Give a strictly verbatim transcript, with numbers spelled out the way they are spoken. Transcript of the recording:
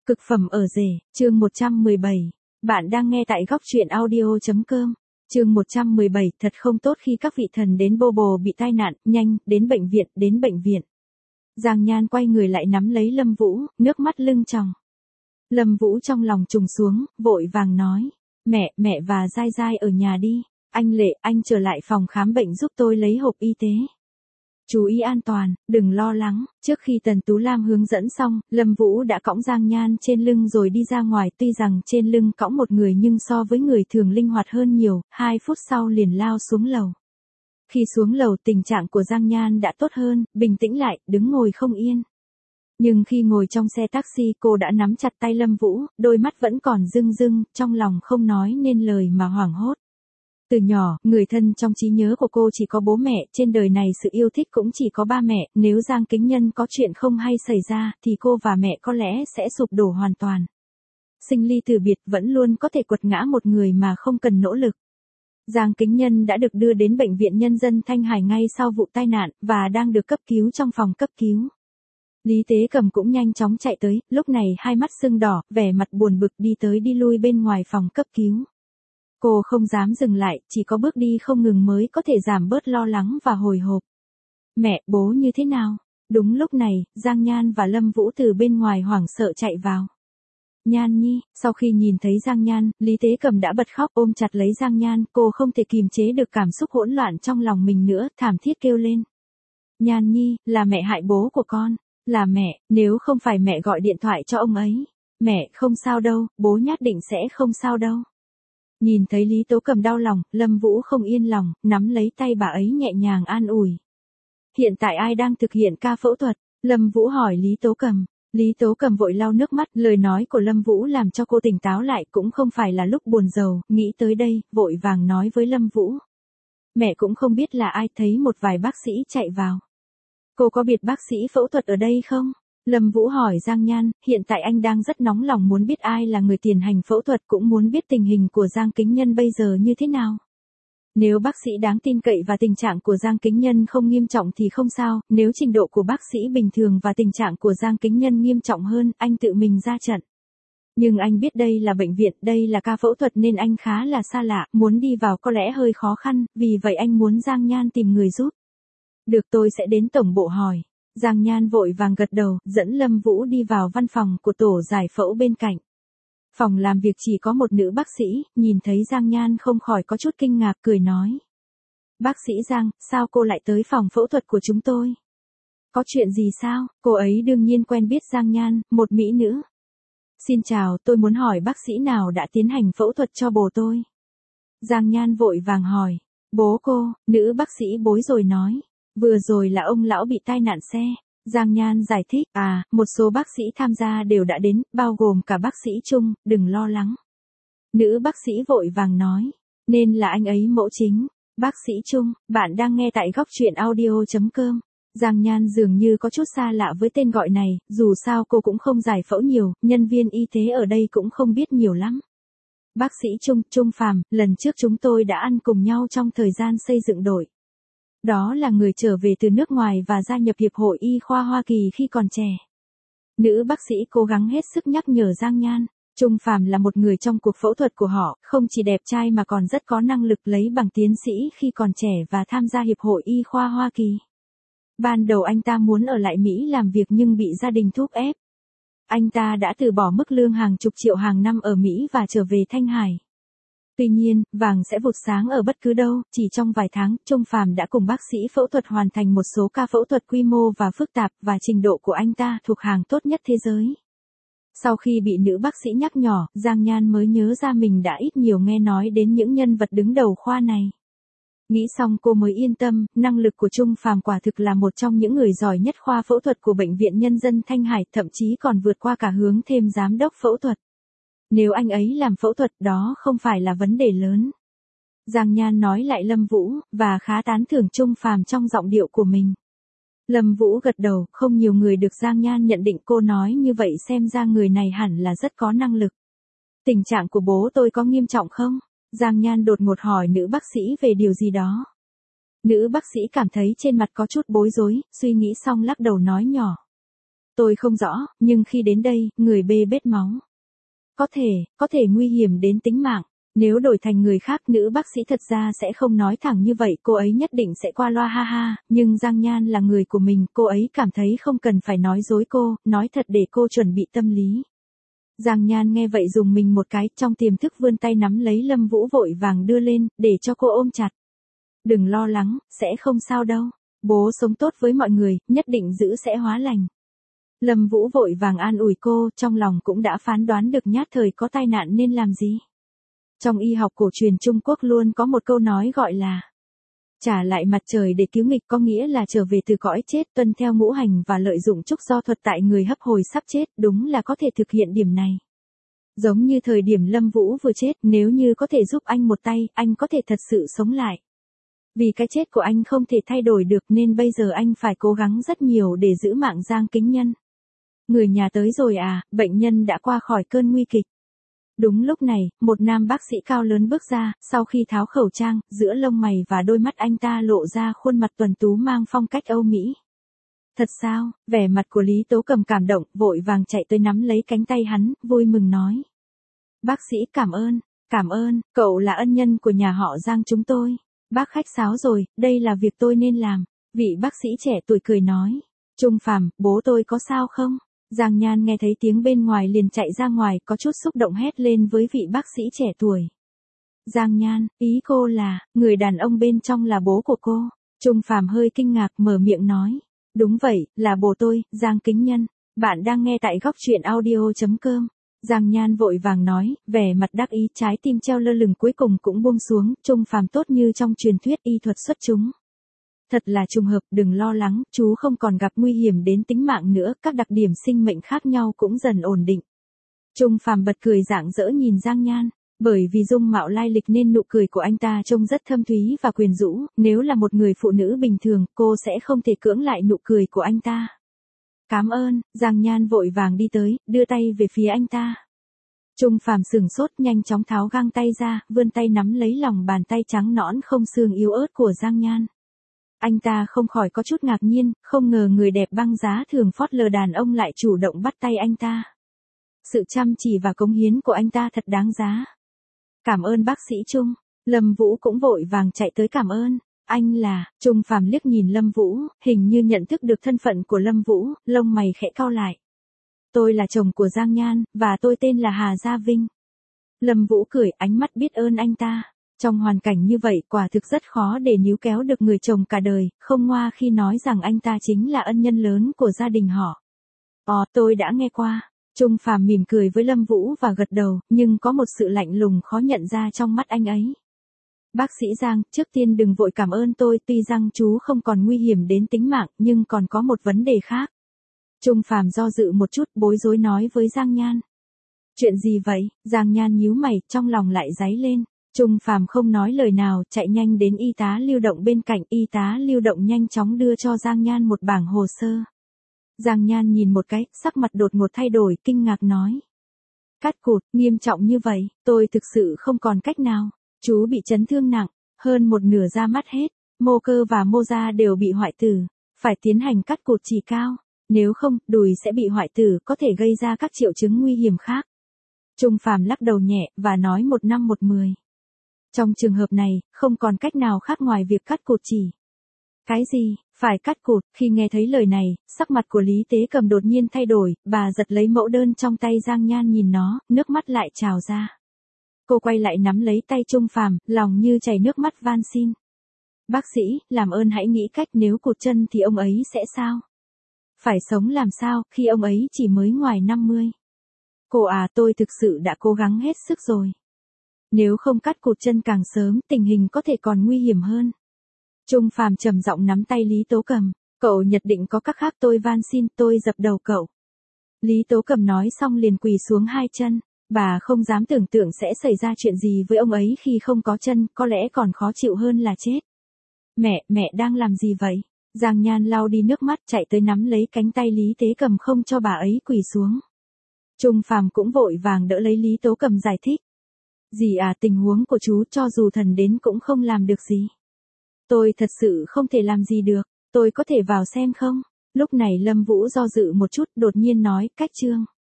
Cực phẩm ở rể, chương một trăm mười bảy. Bạn đang nghe tại góc truyện audio chấm com. Chương một trăm mười bảy, thật không tốt khi các vị thần đến bô bồ bị tai nạn, nhanh, đến bệnh viện, đến bệnh viện. Giang Nhan quay người lại nắm lấy Lâm Vũ, nước mắt lưng tròng. Lâm Vũ trong lòng trùng xuống, vội vàng nói, mẹ, mẹ và Giai Giai ở nhà đi, anh Lệ, anh trở lại phòng khám bệnh giúp tôi lấy hộp y tế. Chú ý an toàn, đừng lo lắng. Trước khi Tần Tú Lam hướng dẫn xong, Lâm Vũ đã cõng Giang Nhan trên lưng rồi đi ra ngoài, tuy rằng trên lưng cõng một người nhưng so với người thường linh hoạt hơn nhiều, hai phút sau liền lao xuống lầu. Khi xuống lầu tình trạng của Giang Nhan đã tốt hơn, bình tĩnh lại, đứng ngồi không yên. Nhưng khi ngồi trong xe taxi cô đã nắm chặt tay Lâm Vũ, đôi mắt vẫn còn rưng rưng, trong lòng không nói nên lời mà hoảng hốt. Từ nhỏ, người thân trong trí nhớ của cô chỉ có bố mẹ, trên đời này sự yêu thích cũng chỉ có ba mẹ, nếu Giang Kính Nhân có chuyện không hay xảy ra, thì cô và mẹ có lẽ sẽ sụp đổ hoàn toàn. Sinh ly từ biệt vẫn luôn có thể quật ngã một người mà không cần nỗ lực. Giang Kính Nhân đã được đưa đến Bệnh viện Nhân dân Thanh Hải ngay sau vụ tai nạn, và đang được cấp cứu trong phòng cấp cứu. Lý Tế Cầm cũng nhanh chóng chạy tới, lúc này hai mắt sưng đỏ, vẻ mặt buồn bực đi tới đi lui bên ngoài phòng cấp cứu. Cô không dám dừng lại, chỉ có bước đi không ngừng mới có thể giảm bớt lo lắng và hồi hộp. Mẹ, bố như thế nào? Đúng lúc này, Giang Nhan và Lâm Vũ từ bên ngoài hoảng sợ chạy vào. Nhan Nhi, sau khi nhìn thấy Giang Nhan, Lý Tế Cầm đã bật khóc ôm chặt lấy Giang Nhan, cô không thể kìm chế được cảm xúc hỗn loạn trong lòng mình nữa, thảm thiết kêu lên. Nhan Nhi, là mẹ hại bố của con, là mẹ, nếu không phải mẹ gọi điện thoại cho ông ấy. Mẹ, không sao đâu, bố nhất định sẽ không sao đâu. Nhìn thấy Lý Tố Cầm đau lòng, Lâm Vũ không yên lòng, nắm lấy tay bà ấy nhẹ nhàng an ủi. Hiện tại ai đang thực hiện ca phẫu thuật? Lâm Vũ hỏi Lý Tố Cầm. Lý Tố Cầm vội lau nước mắt, lời nói của Lâm Vũ làm cho cô tỉnh táo lại, cũng không phải là lúc buồn rầu, nghĩ tới đây, vội vàng nói với Lâm Vũ. Mẹ cũng không biết là ai, thấy một vài bác sĩ chạy vào. Cô có biết bác sĩ phẫu thuật ở đây không? Lâm Vũ hỏi Giang Nhan, hiện tại anh đang rất nóng lòng muốn biết ai là người tiến hành phẫu thuật, cũng muốn biết tình hình của Giang Kính Nhân bây giờ như thế nào. Nếu bác sĩ đáng tin cậy và tình trạng của Giang Kính Nhân không nghiêm trọng thì không sao, nếu trình độ của bác sĩ bình thường và tình trạng của Giang Kính Nhân nghiêm trọng hơn, anh tự mình ra trận. Nhưng anh biết đây là bệnh viện, đây là ca phẫu thuật nên anh khá là xa lạ, muốn đi vào có lẽ hơi khó khăn, vì vậy anh muốn Giang Nhan tìm người giúp. Được, tôi sẽ đến tổng bộ hỏi. Giang Nhan vội vàng gật đầu, dẫn Lâm Vũ đi vào văn phòng của tổ giải phẫu bên cạnh. Phòng làm việc chỉ có một nữ bác sĩ, nhìn thấy Giang Nhan không khỏi có chút kinh ngạc, cười nói. Bác sĩ Giang, sao cô lại tới phòng phẫu thuật của chúng tôi? Có chuyện gì sao? Cô ấy đương nhiên quen biết Giang Nhan, một mỹ nữ. Xin chào, tôi muốn hỏi bác sĩ nào đã tiến hành phẫu thuật cho bố tôi? Giang Nhan vội vàng hỏi. Bố cô, nữ bác sĩ bối rồi nói. Vừa rồi là ông lão bị tai nạn xe. Giang Nhan giải thích, à, một số bác sĩ tham gia đều đã đến, bao gồm cả bác sĩ Trung, đừng lo lắng. Nữ bác sĩ vội vàng nói, nên là anh ấy mẫu chính. Bác sĩ Trung, bạn đang nghe tại góc truyện audio chấm com. Giang Nhan dường như có chút xa lạ với tên gọi này, dù sao cô cũng không giải phẫu nhiều, nhân viên y tế ở đây cũng không biết nhiều lắm. Bác sĩ Trung, Trung Phàm, lần trước chúng tôi đã ăn cùng nhau trong thời gian xây dựng đội. Đó là người trở về từ nước ngoài và gia nhập Hiệp hội Y khoa Hoa Kỳ khi còn trẻ. Nữ bác sĩ cố gắng hết sức nhắc nhở Giang Nhan. Trung Phàm là một người trong cuộc phẫu thuật của họ, không chỉ đẹp trai mà còn rất có năng lực, lấy bằng tiến sĩ khi còn trẻ và tham gia Hiệp hội Y khoa Hoa Kỳ. Ban đầu anh ta muốn ở lại Mỹ làm việc nhưng bị gia đình thúc ép. Anh ta đã từ bỏ mức lương hàng chục triệu hàng năm ở Mỹ và trở về Thanh Hải. Tuy nhiên, vàng sẽ vụt sáng ở bất cứ đâu, chỉ trong vài tháng, Trung Phàm đã cùng bác sĩ phẫu thuật hoàn thành một số ca phẫu thuật quy mô và phức tạp, và trình độ của anh ta thuộc hàng tốt nhất thế giới. Sau khi bị nữ bác sĩ nhắc nhở, Giang Nhan mới nhớ ra mình đã ít nhiều nghe nói đến những nhân vật đứng đầu khoa này. Nghĩ xong cô mới yên tâm, năng lực của Trung Phàm quả thực là một trong những người giỏi nhất khoa phẫu thuật của Bệnh viện Nhân dân Thanh Hải, thậm chí còn vượt qua cả hướng thêm giám đốc phẫu thuật. Nếu anh ấy làm phẫu thuật đó không phải là vấn đề lớn. Giang Nhan nói lại Lâm Vũ, và khá tán thưởng Trung Phàm trong giọng điệu của mình. Lâm Vũ gật đầu, không nhiều người được Giang Nhan nhận định, cô nói như vậy xem ra người này hẳn là rất có năng lực. Tình trạng của bố tôi có nghiêm trọng không? Giang Nhan đột ngột hỏi nữ bác sĩ về điều gì đó. Nữ bác sĩ cảm thấy trên mặt có chút bối rối, suy nghĩ xong lắc đầu nói nhỏ. Tôi không rõ, nhưng khi đến đây, người bê bết máu. Có thể, có thể nguy hiểm đến tính mạng. Nếu đổi thành người khác, nữ bác sĩ thật ra sẽ không nói thẳng như vậy, cô ấy nhất định sẽ qua loa ha ha, nhưng Giang Nhan là người của mình, cô ấy cảm thấy không cần phải nói dối cô, nói thật để cô chuẩn bị tâm lý. Giang Nhan nghe vậy dùng mình một cái, trong tiềm thức vươn tay nắm lấy Lâm Vũ vội vàng đưa lên, để cho cô ôm chặt. Đừng lo lắng, sẽ không sao đâu. Bố sống tốt với mọi người, nhất định giữ sẽ hóa lành. Lâm Vũ vội vàng an ủi cô, trong lòng cũng đã phán đoán được nhát thời có tai nạn nên làm gì. Trong y học cổ truyền Trung Quốc luôn có một câu nói gọi là trả lại mặt trời để cứu nghịch, có nghĩa là trở về từ cõi chết, tuân theo ngũ hành và lợi dụng trúc do thuật tại người hấp hồi sắp chết, đúng là có thể thực hiện điểm này. Giống như thời điểm Lâm Vũ vừa chết, nếu như có thể giúp anh một tay, anh có thể thật sự sống lại. Vì cái chết của anh không thể thay đổi được nên bây giờ anh phải cố gắng rất nhiều để giữ mạng Giang Kính Nhân. Người nhà tới rồi à, bệnh nhân đã qua khỏi cơn nguy kịch. Đúng lúc này, một nam bác sĩ cao lớn bước ra, sau khi tháo khẩu trang, giữa lông mày và đôi mắt anh ta lộ ra khuôn mặt tuấn tú mang phong cách Âu Mỹ. Thật sao, vẻ mặt của Lý Tố Cầm cảm động, vội vàng chạy tới nắm lấy cánh tay hắn, vui mừng nói. Bác sĩ cảm ơn, cảm ơn, cậu là ân nhân của nhà họ Giang chúng tôi. Bác khách sáo rồi, đây là việc tôi nên làm. Vị bác sĩ trẻ tuổi cười nói. Trung Phàm, bố tôi có sao không? Giang Nhan nghe thấy tiếng bên ngoài liền chạy ra ngoài, có chút xúc động hét lên với vị bác sĩ trẻ tuổi. Giang Nhan, ý cô là, người đàn ông bên trong là bố của cô. Trung Phàm hơi kinh ngạc mở miệng nói. Đúng vậy, là bố tôi, Giang Kính Nhân. Bạn đang nghe tại góc truyện audio chấm com. Giang Nhan vội vàng nói, vẻ mặt đắc ý, trái tim treo lơ lửng cuối cùng cũng buông xuống, Trung Phàm tốt như trong truyền thuyết y thuật xuất chúng. Thật là trùng hợp, đừng lo lắng, chú không còn gặp nguy hiểm đến tính mạng nữa, các đặc điểm sinh mệnh khác nhau cũng dần ổn định. Trung Phàm bật cười rạng rỡ nhìn Giang Nhan, bởi vì dung mạo lai lịch nên nụ cười của anh ta trông rất thâm thúy và quyến rũ, nếu là một người phụ nữ bình thường, cô sẽ không thể cưỡng lại nụ cười của anh ta. Cảm ơn, Giang Nhan vội vàng đi tới, đưa tay về phía anh ta. Trung Phàm sửng sốt nhanh chóng tháo găng tay ra, vươn tay nắm lấy lòng bàn tay trắng nõn không xương yếu ớt của Giang Nhan. Anh ta không khỏi có chút ngạc nhiên, không ngờ người đẹp băng giá thường phót lờ đàn ông lại chủ động bắt tay anh ta. Sự chăm chỉ và cống hiến của anh ta thật đáng giá. Cảm ơn bác sĩ Trung. Lâm Vũ cũng vội vàng chạy tới cảm ơn. Anh là, Trung Phàm liếc nhìn Lâm Vũ, hình như nhận thức được thân phận của Lâm Vũ, lông mày khẽ cau lại. Tôi là chồng của Giang Nhan, và tôi tên là Hà Gia Vinh. Lâm Vũ cười, ánh mắt biết ơn anh ta. Trong hoàn cảnh như vậy quả thực rất khó để níu kéo được người chồng cả đời, không ngoa khi nói rằng anh ta chính là ân nhân lớn của gia đình họ. Ồ, tôi đã nghe qua. Trung Phàm mỉm cười với Lâm Vũ và gật đầu, nhưng có một sự lạnh lùng khó nhận ra trong mắt anh ấy. Bác sĩ Giang, trước tiên đừng vội cảm ơn tôi, tuy rằng chú không còn nguy hiểm đến tính mạng, nhưng còn có một vấn đề khác. Trung Phàm do dự một chút, bối rối nói với Giang Nhan. Chuyện gì vậy? Giang Nhan nhíu mày, trong lòng lại dáy lên. Trung Phàm không nói lời nào, chạy nhanh đến y tá lưu động bên cạnh, y tá lưu động nhanh chóng đưa cho Giang Nhan một bảng hồ sơ. Giang Nhan nhìn một cái, sắc mặt đột ngột thay đổi, kinh ngạc nói. Cắt cụt, nghiêm trọng như vậy, tôi thực sự không còn cách nào. Chú bị chấn thương nặng, hơn một nửa da mắt hết, mô cơ và mô da đều bị hoại tử, phải tiến hành cắt cụt chỉ cao, nếu không, đùi sẽ bị hoại tử, có thể gây ra các triệu chứng nguy hiểm khác. Trung Phàm lắc đầu nhẹ, và nói một năm một mười. Trong trường hợp này, không còn cách nào khác ngoài việc cắt cụt chỉ. Cái gì, phải cắt cụt, khi nghe thấy lời này, sắc mặt của Lý Tế Cầm đột nhiên thay đổi, bà giật lấy mẫu đơn trong tay Giang Nhan nhìn nó, nước mắt lại trào ra. Cô quay lại nắm lấy tay Trung Phàm, lòng như chảy nước mắt van xin. Bác sĩ, làm ơn hãy nghĩ cách nếu cụt chân thì ông ấy sẽ sao? Phải sống làm sao khi ông ấy chỉ mới ngoài năm mươi? Cô à, tôi thực sự đã cố gắng hết sức rồi. Nếu không cắt cụt chân càng sớm, tình hình có thể còn nguy hiểm hơn. Trung Phàm trầm giọng nắm tay Lý Tố Cầm. Cậu nhất định có các khác, tôi van xin, tôi dập đầu cậu. Lý Tố Cầm nói xong liền quỳ xuống hai chân. Bà không dám tưởng tượng sẽ xảy ra chuyện gì với ông ấy khi không có chân, có lẽ còn khó chịu hơn là chết. Mẹ, mẹ đang làm gì vậy? Giang Nhan lau đi nước mắt chạy tới nắm lấy cánh tay Lý Tế Cầm không cho bà ấy quỳ xuống. Trung Phàm cũng vội vàng đỡ lấy Lý Tố Cầm giải thích. Dì à, tình huống của chú cho dù thần đến cũng không làm được gì. Tôi thật sự không thể làm gì được, tôi có thể vào xem không? Lúc này Lâm Vũ do dự một chút, đột nhiên nói, cách Trương.